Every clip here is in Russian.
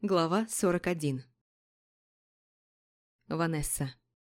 Глава 41. Ванесса.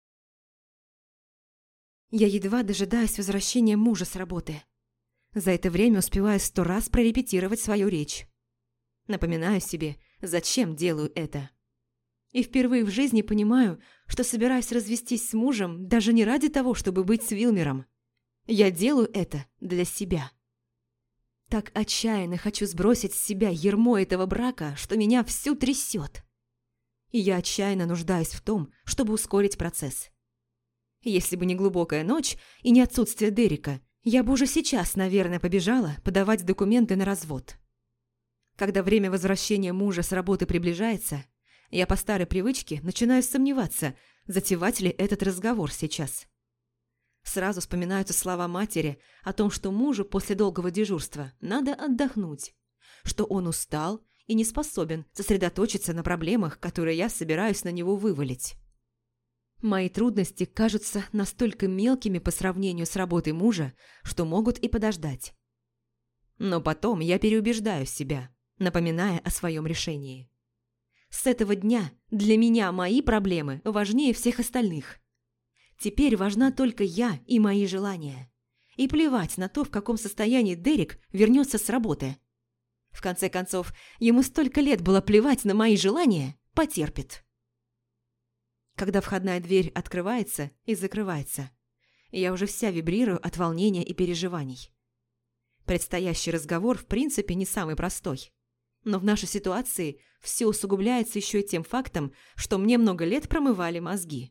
Я едва дожидаюсь возвращения мужа с работы. За это время успеваю 100 раз прорепетировать свою речь. Напоминаю себе, зачем делаю это. И впервые в жизни понимаю, что собираюсь развестись с мужем даже не ради того, чтобы быть с Вилмером. Я делаю это для себя. Так отчаянно хочу сбросить с себя ярмо этого брака, что меня всю трясет. И я отчаянно нуждаюсь в том, чтобы ускорить процесс. Если бы не глубокая ночь и не отсутствие Дерека, я бы уже сейчас, наверное, побежала подавать документы на развод. Когда время возвращения мужа с работы приближается, я по старой привычке начинаю сомневаться, затевать ли этот разговор сейчас. Сразу вспоминаются слова матери о том, что мужу после долгого дежурства надо отдохнуть, что он устал и не способен сосредоточиться на проблемах, которые я собираюсь на него вывалить. Мои трудности кажутся настолько мелкими по сравнению с работой мужа, что могут и подождать. Но потом я переубеждаю себя, напоминая о своем решении. С этого дня для меня мои проблемы важнее всех остальных. Теперь важна только я и мои желания. И плевать на то, в каком состоянии Дерек вернется с работы. В конце концов, ему столько лет было плевать на мои желания, потерпит. Когда входная дверь открывается и закрывается, я уже вся вибрирую от волнения и переживаний. Предстоящий разговор в принципе не самый простой. Но в нашей ситуации все усугубляется еще и тем фактом, что мне много лет промывали мозги.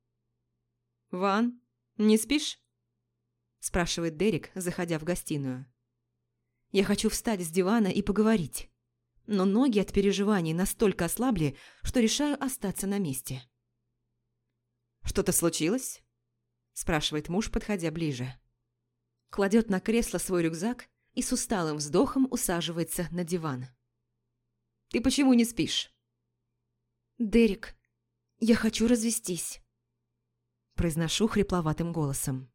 «Ван, не спишь?» – спрашивает Дерек, заходя в гостиную. Я хочу встать с дивана и поговорить, но ноги от переживаний настолько ослабли, что решаю остаться на месте. «Что-то случилось?» – спрашивает муж, подходя ближе. Кладет на кресло свой рюкзак и с усталым вздохом усаживается на диван. «Ты почему не спишь?» «Дерек, я хочу развестись», – произношу хрипловатым голосом.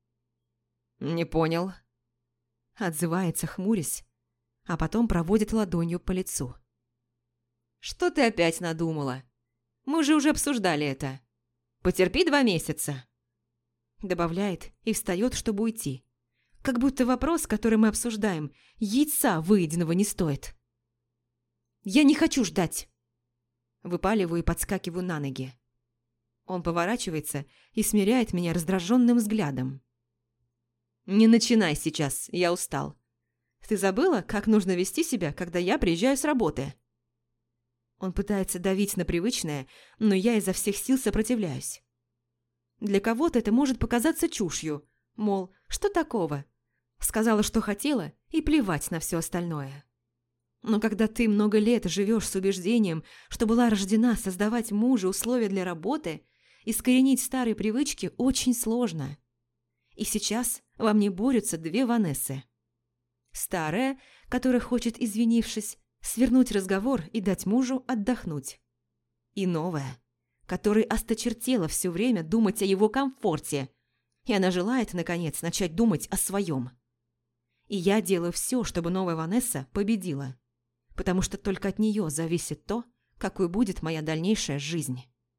«Не понял», – отзывается, хмурясь, а потом проводит ладонью по лицу. «Что ты опять надумала? Мы же уже обсуждали это. Потерпи 2 месяца», – добавляет и встает, чтобы уйти. Как будто вопрос, который мы обсуждаем, яйца выеденного не стоит. «Я не хочу ждать», – выпаливаю и подскакиваю на ноги. Он поворачивается и смиряет меня раздраженным взглядом. «Не начинай сейчас, я устал. Ты забыла, как нужно вести себя, когда я приезжаю с работы?» Он пытается давить на привычное, но я изо всех сил сопротивляюсь. Для кого-то это может показаться чушью, мол, что такого? Сказала, что хотела, и плевать на все остальное. Но когда ты много лет живешь с убеждением, что была рождена создавать мужу условия для работы, искоренить старые привычки очень сложно. И сейчас во мне борются 2 Ванессы. Старая, которая хочет, извинившись, свернуть разговор и дать мужу отдохнуть. И новая, которой осточертело все время думать о его комфорте, и она желает, наконец, начать думать о своем. И я делаю все, чтобы новая Ванесса победила, потому что только от нее зависит то, какой будет моя дальнейшая жизнь.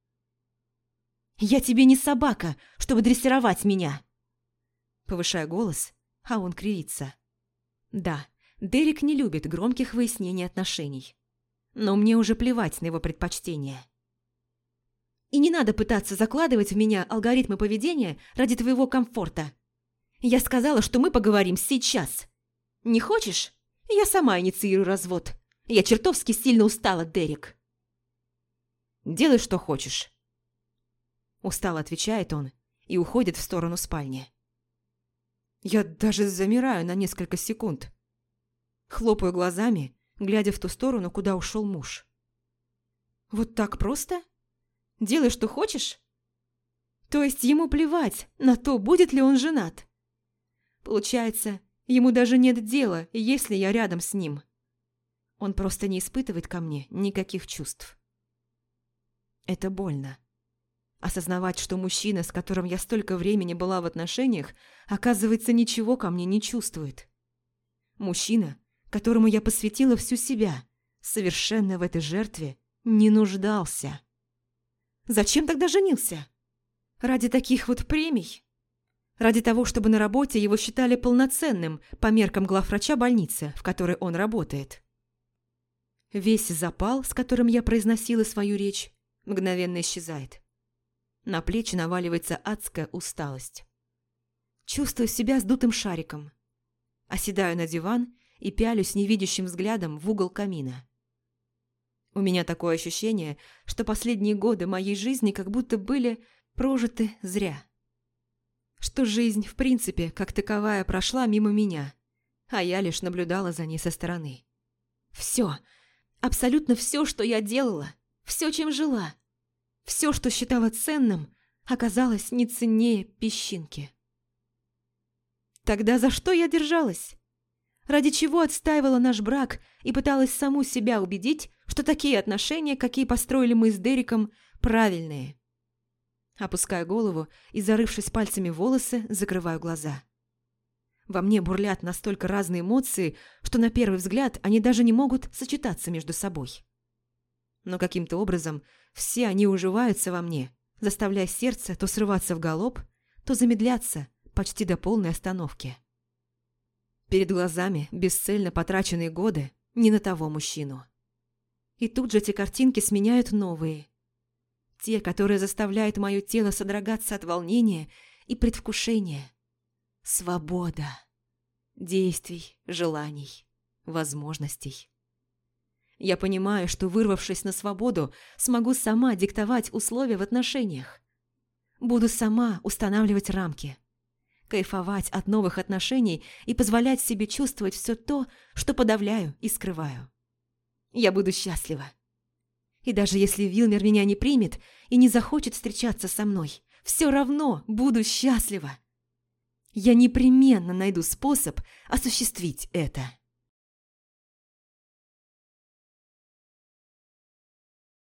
«Я тебе не собака, чтобы дрессировать меня!» Повышая голос, а он кривится. Да, Дерек не любит громких выяснений отношений. Но мне уже плевать на его предпочтения. И не надо пытаться закладывать в меня алгоритмы поведения ради твоего комфорта. Я сказала, что мы поговорим сейчас. Не хочешь? Я сама инициирую развод. Я чертовски сильно устала, Дерек. «Делай, что хочешь», – устало отвечает он и уходит в сторону спальни. Я даже замираю на несколько секунд. Хлопаю глазами, глядя в ту сторону, куда ушел муж. Вот так просто? Делай, что хочешь? То есть ему плевать на то, будет ли он женат? Получается, ему даже нет дела, если я рядом с ним. Он просто не испытывает ко мне никаких чувств. Это больно. Осознавать, что мужчина, с которым я столько времени была в отношениях, оказывается, ничего ко мне не чувствует. Мужчина, которому я посвятила всю себя, совершенно в этой жертве Не нуждался. Зачем тогда женился? Ради таких вот премий? Ради того, чтобы на работе его считали полноценным по меркам главврача больницы, в которой он работает. Весь запал, с которым я произносила свою речь, мгновенно исчезает. На плечи наваливается адская усталость. Чувствую себя сдутым шариком. Оседаю на диван и пялюсь невидящим взглядом в угол камина. У меня такое ощущение, что последние годы моей жизни как будто были прожиты зря. Что жизнь, в принципе, как таковая, прошла мимо меня, а я лишь наблюдала за ней со стороны. Все, абсолютно все, что я делала, все, чем жила, все, что считала ценным, оказалось не ценнее песчинки. Тогда за что я держалась? Ради чего отстаивала наш брак и пыталась саму себя убедить, что такие отношения, какие построили мы с Дереком, правильные? Опускаю голову и, зарывшись пальцами в волосы, закрываю глаза. Во мне бурлят настолько разные эмоции, что на первый взгляд они даже не могут сочетаться между собой. Но каким-то образом все они уживаются во мне, заставляя сердце то срываться в галоп, то замедляться почти до полной остановки. Перед глазами бесцельно потраченные годы не на того мужчину. И тут же эти картинки сменяют новые. Те, которые заставляют мое тело содрогаться от волнения и предвкушения. Свобода. Действий, желаний, возможностей. Я понимаю, что, вырвавшись на свободу, смогу сама диктовать условия в отношениях. Буду сама устанавливать рамки. Кайфовать от новых отношений и позволять себе чувствовать все то, что подавляю и скрываю. Я буду счастлива. И даже если Вилмер меня не примет и не захочет встречаться со мной, все равно буду счастлива. Я непременно найду способ осуществить это.